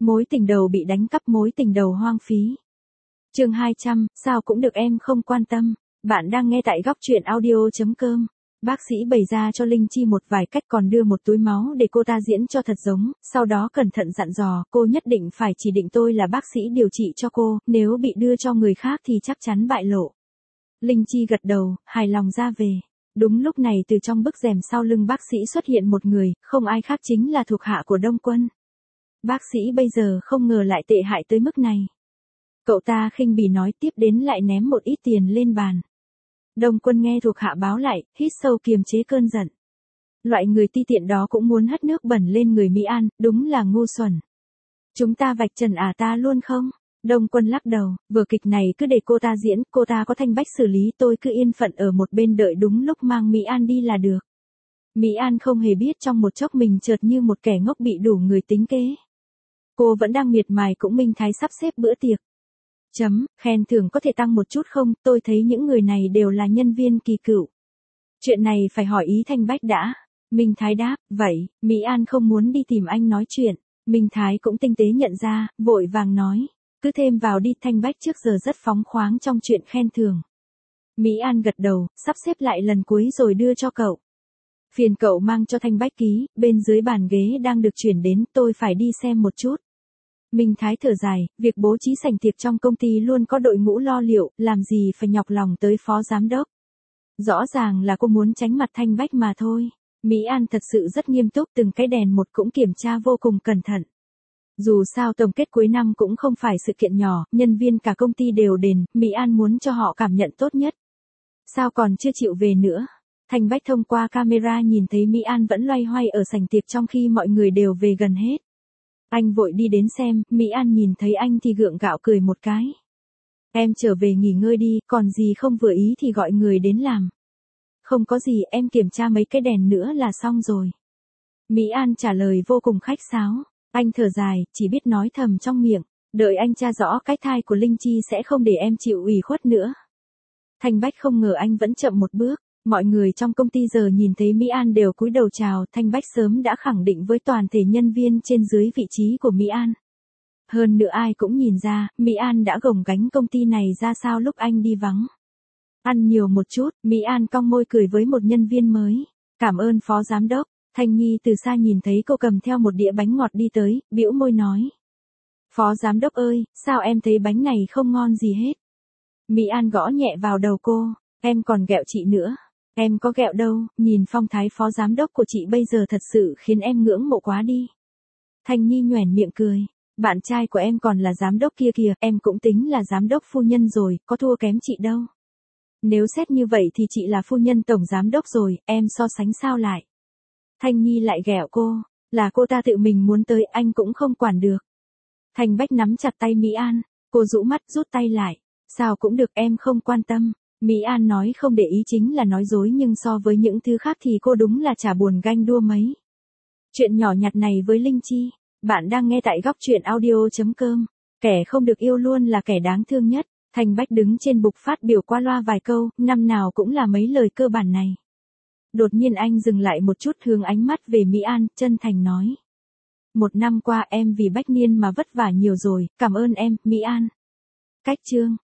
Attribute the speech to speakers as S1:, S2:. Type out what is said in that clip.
S1: Mối tình đầu bị đánh cắp, mối tình đầu hoang phí. Chương 200, sao cũng được em không quan tâm. Bạn đang nghe tại góc truyện audio.com. Bác sĩ bày ra cho Linh Chi một vài cách, còn đưa một túi máu để cô ta diễn cho thật giống, sau đó cẩn thận dặn dò, cô nhất định phải chỉ định tôi là bác sĩ điều trị cho cô, nếu bị đưa cho người khác thì chắc chắn bại lộ. Linh Chi gật đầu, hài lòng ra về. Đúng lúc này từ trong bức rèm sau lưng bác sĩ xuất hiện một người, không ai khác chính là thuộc hạ của Đông Quân. Bác sĩ bây giờ không ngờ lại tệ hại tới mức này. Cậu ta khinh bỉ nói, tiếp đến lại ném một ít tiền lên bàn. Đông Quân nghe thuộc hạ báo lại, hít sâu kiềm chế cơn giận. Loại người ti tiện đó cũng muốn hất nước bẩn lên người Mỹ An, đúng là ngu xuẩn. Chúng ta vạch trần ta luôn không? Đông Quân lắc đầu, vở kịch này cứ để cô ta diễn, cô ta có Thanh Bách xử lý, tôi cứ yên phận ở một bên đợi đúng lúc mang Mỹ An đi là được. Mỹ An không hề biết trong một chốc mình chợt như một kẻ ngốc bị đủ người tính kế. Cô vẫn đang miệt mài cũng Minh Thái sắp xếp bữa tiệc. Khen thưởng có thể tăng một chút không, tôi thấy những người này đều là nhân viên kỳ cựu. Chuyện này phải hỏi ý Thanh Bách đã. Minh Thái đáp, vậy, Mỹ An không muốn đi tìm anh nói chuyện. Minh Thái cũng tinh tế nhận ra, vội vàng nói, cứ thêm vào đi, Thanh Bách trước giờ rất phóng khoáng trong chuyện khen thưởng. Mỹ An gật đầu, sắp xếp lại lần cuối rồi đưa cho cậu. Phiền cậu mang cho Thanh Bách ký, bên dưới bàn ghế đang được chuyển đến, tôi phải đi xem một chút. Minh Thái thở dài, việc bố trí sảnh tiệc trong công ty luôn có đội ngũ lo liệu, làm gì phải nhọc lòng tới phó giám đốc. Rõ ràng là cô muốn tránh mặt Thanh Bách mà thôi. Mỹ An thật sự rất nghiêm túc, từng cái đèn một cũng kiểm tra vô cùng cẩn thận. Dù sao tổng kết cuối năm cũng không phải sự kiện nhỏ, nhân viên cả công ty đều đến, Mỹ An muốn cho họ cảm nhận tốt nhất. Sao còn chưa chịu về nữa? Thanh Bách thông qua camera nhìn thấy Mỹ An vẫn loay hoay ở sảnh tiệc trong khi mọi người đều về gần hết. Anh vội đi đến xem, Mỹ An nhìn thấy anh thì gượng gạo cười một cái. Em trở về nghỉ ngơi đi, còn gì không vừa ý thì gọi người đến làm. Không có gì, em kiểm tra mấy cái đèn nữa là xong rồi. Mỹ An trả lời vô cùng khách sáo. Anh thở dài, chỉ biết nói thầm trong miệng, đợi anh tra rõ cái thai của Linh Chi sẽ không để em chịu ủy khuất nữa. Thanh Bách không ngờ anh vẫn chậm một bước. Mọi người trong công ty giờ nhìn thấy Mỹ An đều cúi đầu chào, Thanh Bách sớm đã khẳng định với toàn thể nhân viên trên dưới vị trí của Mỹ An. Hơn nữa ai cũng nhìn ra, Mỹ An đã gồng gánh công ty này ra sao lúc anh đi vắng. Ăn nhiều một chút, Mỹ An cong môi cười với một nhân viên mới. Cảm ơn phó giám đốc. Thanh Nhi từ xa nhìn thấy cô cầm theo một đĩa bánh ngọt đi tới, bĩu môi nói. Phó giám đốc ơi, sao em thấy bánh này không ngon gì hết? Mỹ An gõ nhẹ vào đầu cô, em còn ghẹo chị nữa. Em có ghẹo đâu, nhìn phong thái phó giám đốc của chị bây giờ thật sự khiến em ngưỡng mộ quá đi. Thanh Nhi nhoẻn miệng cười, bạn trai của em còn là giám đốc kia kìa, em cũng tính là giám đốc phu nhân rồi, có thua kém chị đâu. Nếu xét như vậy thì chị là phu nhân tổng giám đốc rồi, em so sánh sao lại. Thanh Nhi lại ghẹo cô, là cô ta tự mình muốn tới, anh cũng không quản được. Thanh Bách nắm chặt tay Mỹ An, cô rũ mắt rút tay lại, sao cũng được, em không quan tâm. Mỹ An nói không để ý chính là nói dối, nhưng so với những thứ khác thì cô đúng là chả buồn ganh đua mấy. Chuyện nhỏ nhặt này với Linh Chi, bạn đang nghe tại góc truyện audio.com. Kẻ không được yêu luôn là kẻ đáng thương nhất. Thanh Bách đứng trên bục phát biểu qua loa vài câu, năm nào cũng là mấy lời cơ bản này. Đột nhiên anh dừng lại một chút, hướng ánh mắt về Mỹ An, chân thành nói. Một năm qua em vì Bách Niên mà vất vả nhiều rồi, cảm ơn em, Mỹ An. Cách chương.